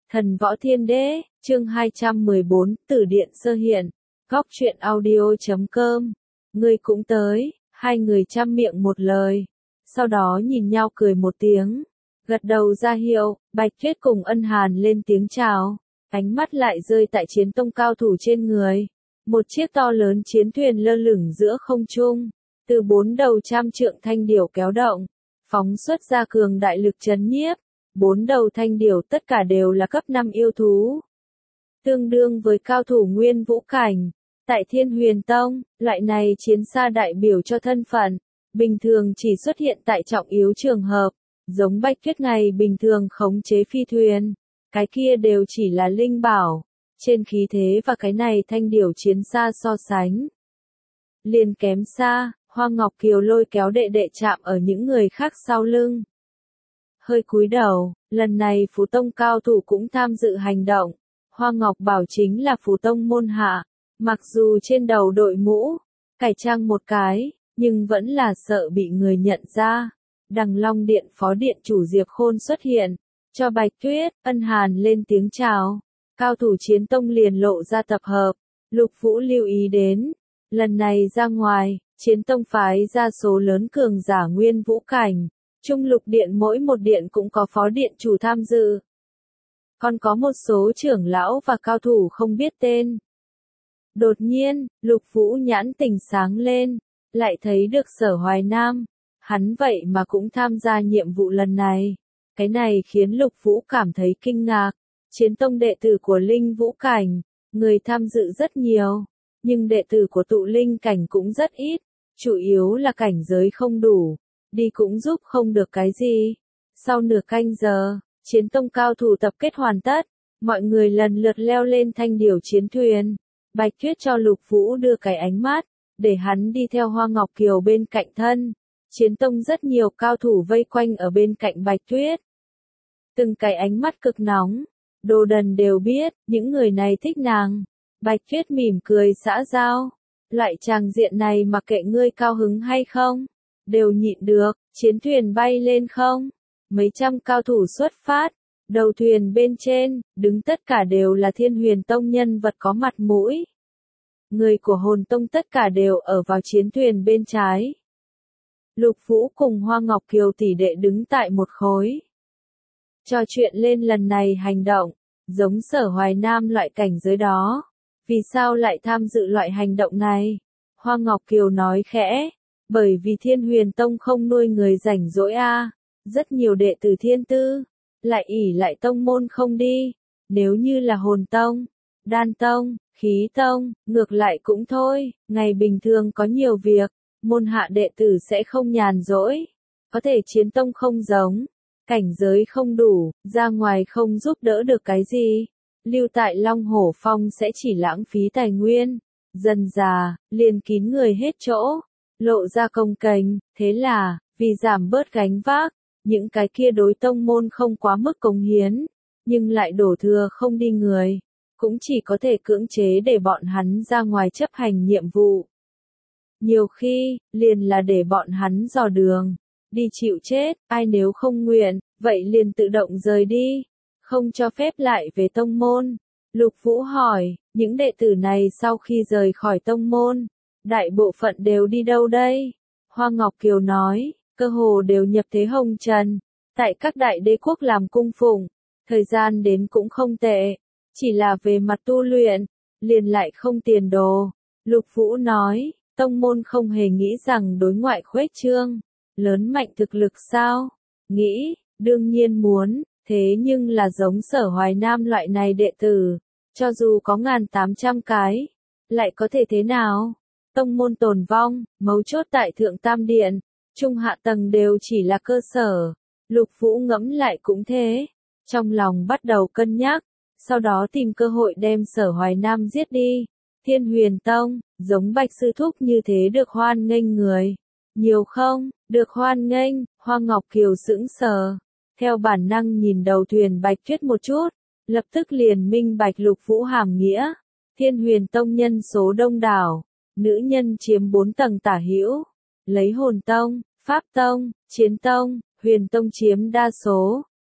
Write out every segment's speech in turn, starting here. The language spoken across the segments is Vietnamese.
Thần Võ Thiên Đế, chương 214, Tử Điện Sơ Hiện, Góc truyện audio.com. Ngươi cũng tới, hai người chăm miệng một lời, sau đó nhìn nhau cười một tiếng, gật đầu ra hiệu, Bạch Tuyết cùng Ân Hàn lên tiếng chào, ánh mắt lại rơi tại chiến tông cao thủ trên người. Một chiếc to lớn chiến thuyền lơ lửng giữa không trung, từ bốn đầu trăm trượng thanh điểu kéo động, phóng xuất ra cường đại lực chấn nhiếp. Bốn đầu thanh điểu tất cả đều là cấp 5 yêu thú, tương đương với cao thủ nguyên vũ cảnh. Tại Thiên Huyền Tông, loại này chiến xa đại biểu cho thân phận, bình thường chỉ xuất hiện tại trọng yếu trường hợp, giống Bạch Tuyết ngày bình thường khống chế phi thuyền, cái kia đều chỉ là linh bảo. Trên khí thế và cái này thanh điểu chiến xa so sánh, liền kém xa. Hoa Ngọc Kiều lôi kéo đệ đệ chạm ở những người khác sau lưng, hơi cúi đầu. Lần này Phù Tông cao thủ cũng tham dự hành động. Hoa Ngọc Bảo chính là Phù Tông môn hạ, mặc dù trên đầu đội mũ, cải trang một cái, nhưng vẫn là sợ bị người nhận ra. Đằng Long Điện phó điện chủ Diệp Khôn xuất hiện, cho Bạch Tuyết, Ân Hàn lên tiếng chào. Cao thủ chiến tông liền lộ ra tập hợp. Lục Vũ lưu ý đến, lần này ra ngoài, chiến tông phái ra số lớn cường giả nguyên vũ cảnh. Trung Lục Điện mỗi một điện cũng có phó điện chủ tham dự. Còn có một số trưởng lão và cao thủ không biết tên. Đột nhiên, Lục Vũ nhãn tỉnh sáng lên, lại thấy được Sở Hoài Nam. Hắn vậy mà cũng tham gia nhiệm vụ lần này. Cái này khiến Lục Vũ cảm thấy kinh ngạc. Chiến tông đệ tử của Linh Vũ Cảnh, người tham dự rất nhiều, nhưng đệ tử của tụ linh cảnh cũng rất ít, chủ yếu là cảnh giới không đủ, đi cũng giúp không được cái gì. Sau nửa canh giờ, chiến tông cao thủ tập kết hoàn tất, mọi người lần lượt leo lên thanh điểu chiến thuyền. Bạch Tuyết cho Lục Vũ đưa cái ánh mắt, để hắn đi theo Hoa Ngọc Kiều bên cạnh thân. Chiến tông rất nhiều cao thủ vây quanh ở bên cạnh Bạch Tuyết. Từng cái ánh mắt cực nóng. Đồ Đần đều biết, những người này thích nàng. Bạch Tuyết mỉm cười xã giao. Loại tràng diện này mặc kệ ngươi cao hứng hay không, đều nhịn được. Chiến thuyền bay lên không, mấy trăm cao thủ xuất phát. Đầu thuyền bên trên, đứng tất cả đều là Thiên Huyền Tông nhân vật có mặt mũi. Người của Hồn Tông tất cả đều ở vào chiến thuyền bên trái. Lục Vũ cùng Hoa Ngọc Kiều tỷ đệ đứng tại một khối, trò chuyện lên lần này hành động. Giống Sở Hoài Nam loại cảnh giới đó, vì sao lại tham dự loại hành động này? Hoa Ngọc Kiều nói khẽ, bởi vì Thiên Huyền Tông không nuôi người rảnh rỗi a, rất nhiều đệ tử thiên tư, lại ỷ lại tông môn không đi. Nếu như là Hồn Tông, Đan Tông, Khí Tông, ngược lại cũng thôi, ngày bình thường có nhiều việc, môn hạ đệ tử sẽ không nhàn rỗi. Có thể Chiến Tông không giống, cảnh giới không đủ, ra ngoài không giúp đỡ được cái gì. Lưu tại Long Hổ Phong sẽ chỉ lãng phí tài nguyên. Dần già, liền kín người hết chỗ, lộ ra công kềnh. Thế là, vì giảm bớt gánh vác, những cái kia đối tông môn không quá mức cống hiến, nhưng lại đổ thừa không đi người, cũng chỉ có thể cưỡng chế để bọn hắn ra ngoài chấp hành nhiệm vụ. Nhiều khi, liền là để bọn hắn dò đường, đi chịu chết. Ai nếu không nguyện, vậy liền tự động rời đi, không cho phép lại về tông môn. Lục Vũ hỏi, những đệ tử này sau khi rời khỏi tông môn, đại bộ phận đều đi đâu đây? Hoa Ngọc Kiều nói, cơ hồ đều nhập thế hồng trần, tại các đại đế quốc làm cung phụng, thời gian đến cũng không tệ, chỉ là về mặt tu luyện, liền lại không tiền đồ. Lục Vũ nói, tông môn không hề nghĩ rằng đối ngoại khuếch trương, lớn mạnh thực lực sao? Nghĩ, đương nhiên muốn, thế nhưng là giống Sở Hoài Nam loại này đệ tử, cho dù có 1800 cái, lại có thể thế nào? Tông môn tồn vong, mấu chốt tại Thượng Tam Điện, trung hạ tầng đều chỉ là cơ sở. Lục Vũ ngẫm lại cũng thế, trong lòng bắt đầu cân nhắc, sau đó tìm cơ hội đem Sở Hoài Nam giết đi. Thiên Huyền Tông, giống Bạch sư thúc như thế được hoan nghênh người nhiều không? Được hoan nghênh. Hoa Ngọc Kiều sững sờ, theo bản năng nhìn đầu thuyền Bạch Tuyết một chút, lập tức liền minh bạch Lục Vũ hàm nghĩa. Thiên Huyền Tông nhân số đông đảo, nữ nhân chiếm 4 tầng tả hữu, lấy Hồn Tông, Pháp Tông, Chiến Tông, Huyền Tông chiếm đa số.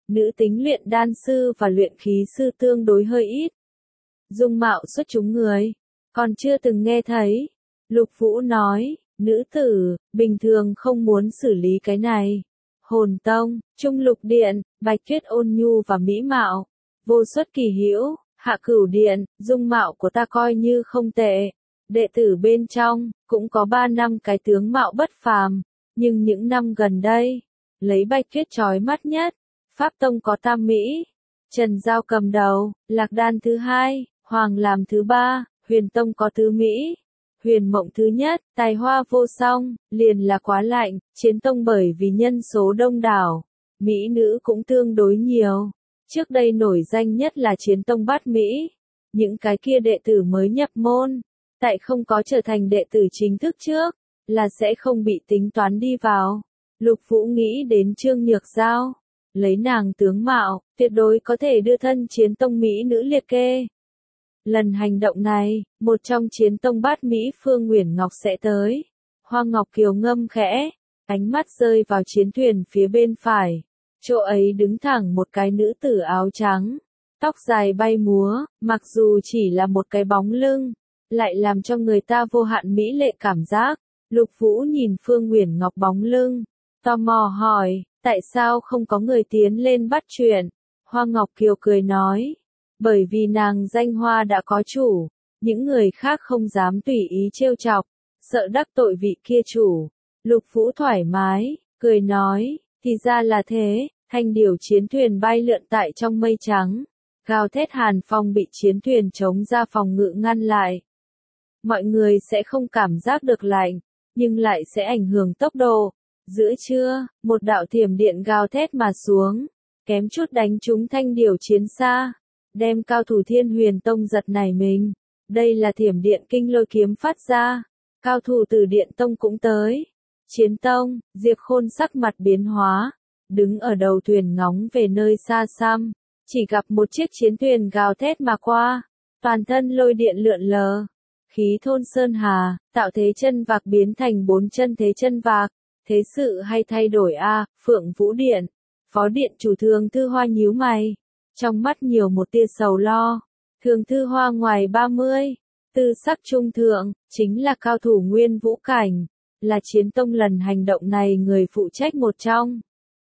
nữ tính luyện đan sư và luyện khí sư tương đối hơi ít. Dung mạo xuất chúng người, còn chưa từng nghe thấy. Lục Vũ nói, nữ tử, bình thường không muốn xử lý cái này. Hồn tông, Trung Lục Điện, Bạch Tuyết ôn nhu và mỹ mạo. Vô Xuất kỳ hữu, Hạ Cửu Điện, dung mạo của ta coi như không tệ. Đệ tử bên trong, cũng có 3 năm cái tướng mạo bất phàm. Nhưng những năm gần đây, lấy Bạch Tuyết chói mắt nhất. Pháp Tông có Tam Mỹ, Trần Giao cầm đầu, Lạc Đan thứ hai, Hoàng Làm thứ ba, Huyền Tông có Tứ Mỹ. Huyền Mộng thứ nhất, tài hoa vô song, liền là quá lạnh, Chiến Tông bởi vì nhân số đông đảo, mỹ nữ cũng tương đối nhiều. Trước đây nổi danh nhất là Chiến Tông Bát Mỹ. Những cái kia đệ tử mới nhập môn, tại không có trở thành đệ tử chính thức trước, là sẽ không bị tính toán đi vào. Lục Vũ nghĩ đến Trương Nhược Giao, lấy nàng tướng mạo, tuyệt đối có thể đưa thân Chiến Tông mỹ nữ liệt kê. Lần hành động này, một trong Chiến Tông Bát Mỹ Phương Uyển Ngọc sẽ tới. Hoa Ngọc Kiều ngâm khẽ, ánh mắt rơi vào chiến thuyền phía bên phải. Chỗ ấy đứng thẳng một cái nữ tử áo trắng, tóc dài bay múa, mặc dù chỉ là một cái bóng lưng, lại làm cho người ta vô hạn mỹ lệ cảm giác. Lục Vũ nhìn Phương Uyển Ngọc bóng lưng, tò mò hỏi, tại sao không có người tiến lên bắt chuyện? Hoa Ngọc Kiều cười nói, bởi vì nàng danh hoa đã có chủ, những người khác không dám tùy ý trêu chọc, sợ đắc tội vị kia chủ. Lục Vũ thoải mái, cười nói, thì ra là thế. Thanh điểu chiến thuyền bay lượn tại trong mây trắng, gào thét hàn phong bị chiến thuyền chống ra phòng ngự ngăn lại. Mọi người sẽ không cảm giác được lạnh, nhưng lại sẽ ảnh hưởng tốc độ. Giữa trưa, một đạo thiểm điện gào thét mà xuống, kém chút đánh trúng thanh điểu chiến xa, đem cao thủ Thiên Huyền Tông giật nảy mình. Đây là thiểm điện kinh lôi kiếm phát ra, cao thủ Tử Điện Tông cũng tới. Chiến Tông, Diệp Khôn sắc mặt biến hóa, đứng ở đầu thuyền ngóng về nơi xa xăm, chỉ gặp một chiếc chiến thuyền gào thét mà qua, toàn thân lôi điện lượn lờ, khí thôn sơn hà, tạo thế chân vạc biến thành 4 chân thế chân vạc. Thế sự hay thay đổi a, Phượng Vũ Điện, Phó Điện chủ Thường Thư Hoa nhíu mày, trong mắt nhiều một tia sầu lo. Thường Thư Hoa ngoài 30, tư sắc trung thượng, chính là cao thủ nguyên vũ cảnh, là Chiến Tông lần hành động này người phụ trách một trong.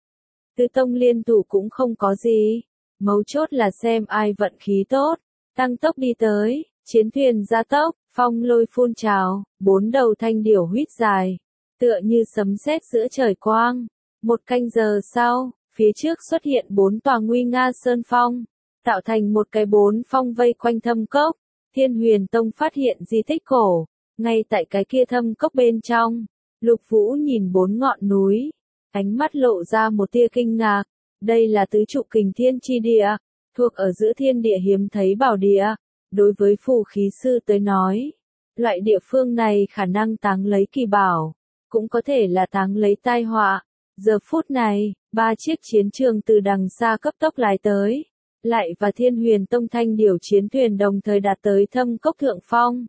Tứ Tông liên thủ cũng không có gì, mấu chốt là xem ai vận khí tốt, tăng tốc đi tới, chiến thuyền gia tốc, phong lôi phun trào, 4 đầu thanh điểu huýt dài, tựa như sấm sét giữa trời quang. 1 canh giờ sau, phía trước xuất hiện 4 tòa nguy nga sơn phong, tạo thành một cái 4 phong vây quanh thâm cốc. Thiên Huyền Tông phát hiện di tích cổ, ngay tại cái kia thâm cốc bên trong. Lục Vũ nhìn 4 ngọn núi, ánh mắt lộ ra một tia kinh ngạc. Đây là tứ trụ kình thiên chi địa, thuộc ở giữa thiên địa hiếm thấy bảo địa. Đối với phù khí sư tới nói, loại địa phương này khả năng táng lấy kỳ bảo, cũng có thể là táng lấy tai họa. Giờ phút này, 3 chiếc chiến trường từ đằng xa cấp tốc lái tới, lại và Thiên Huyền Tông thanh điểu chiến thuyền đồng thời đạt tới thâm cốc thượng phong.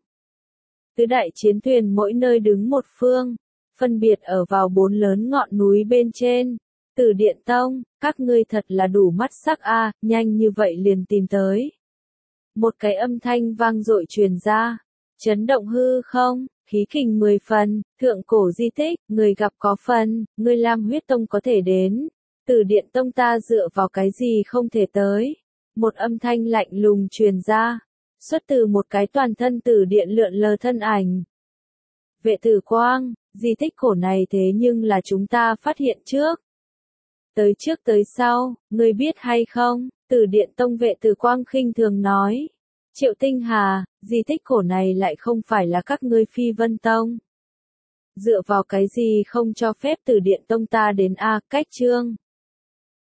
Tứ đại chiến thuyền mỗi nơi đứng một phương, phân biệt ở vào 4 lớn ngọn núi bên trên. Tử Điện Tông, các ngươi thật là đủ mắt sắc a, nhanh như vậy liền tìm tới. Một cái âm thanh vang dội truyền ra, chấn động hư không, khí kình 10 phần, thượng cổ di tích, người gặp có phần, ngươi Lam Huyết Tông có thể đến. Tử Điện Tông ta dựa vào cái gì không thể tới. Một âm thanh lạnh lùng truyền ra, xuất từ một cái toàn thân tử điện lượn lờ thân ảnh. Vệ Tử Quang, di tích cổ này thế nhưng là chúng ta phát hiện trước. Tới trước tới sau, ngươi biết hay không? Tử Điện Tông Vệ Tử Quang khinh thường nói. Triệu Tinh Hà, di tích cổ này lại không phải là các ngươi Phi Vân Tông. Dựa vào cái gì không cho phép Tử Điện Tông ta đến a, cách chương.